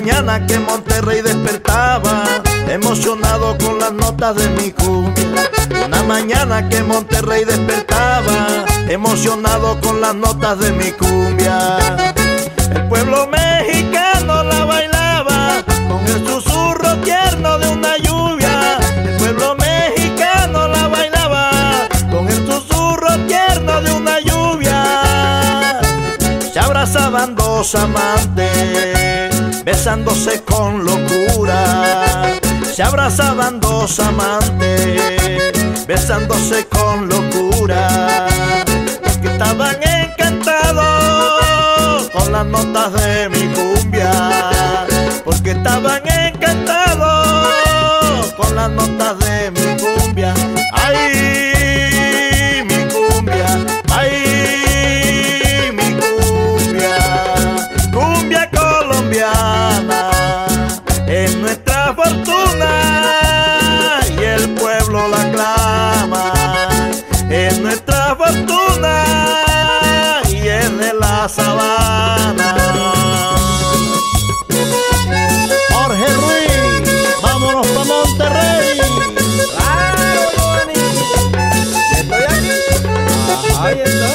mañana que Monterrey despertaba, emocionado con las notas de mi cumbia. Una mañana que Monterrey despertaba, emocionado con las notas de mi cumbia. El pueblo mexicano la bailaba con el susurro tierno de una lluvia. El pueblo mexicano la bailaba con el susurro tierno de una lluvia. Se abrazaban dos amantes, besándose con locura. Se abrazaban dos amantes, besándose con locura. Porque estaban encantados con las notas de mi cumbia. Porque estaban encantados con las notas de mi cumbia. ¡Ay, mi cumbia! ¡Ay, mi cumbia! Cumbia colombiana es nuestra fortuna y el pueblo la clama. Es nuestra fortuna y es de la sabana. Jorge Ruiz, vámonos pa' Monterrey. ¡Claro, Giovanni! ¡Estoy aquí! ¡Ahí está!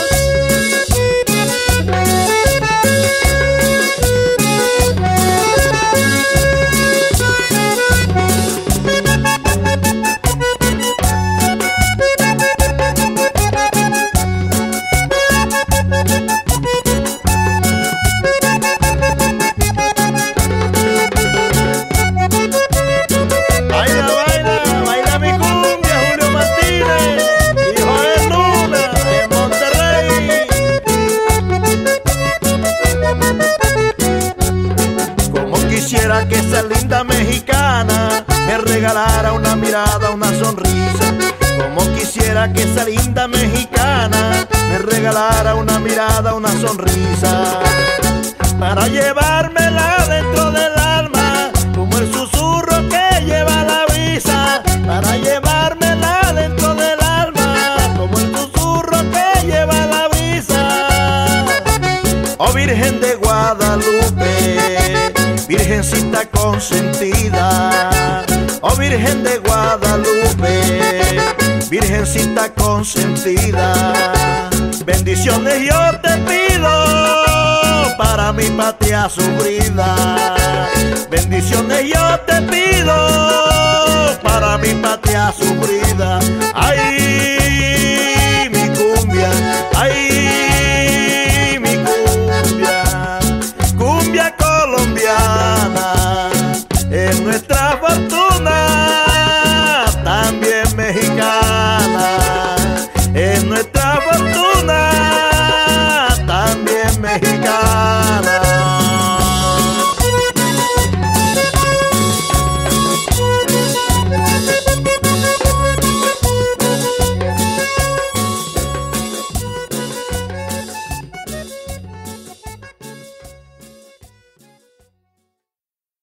Quisiera que esa linda mexicana me regalara una mirada, una sonrisa. Como quisiera que esa linda mexicana me regalara una mirada, una sonrisa. Para llevármela dentro del alma, como el susurro que lleva la brisa. Para llevármela dentro del alma, como el susurro que lleva la brisa. Oh Virgen de Guadalupe, Virgencita consentida. Oh Virgen de Guadalupe, Virgencita consentida. Bendiciones yo te pido para mi patria sufrida. Bendiciones yo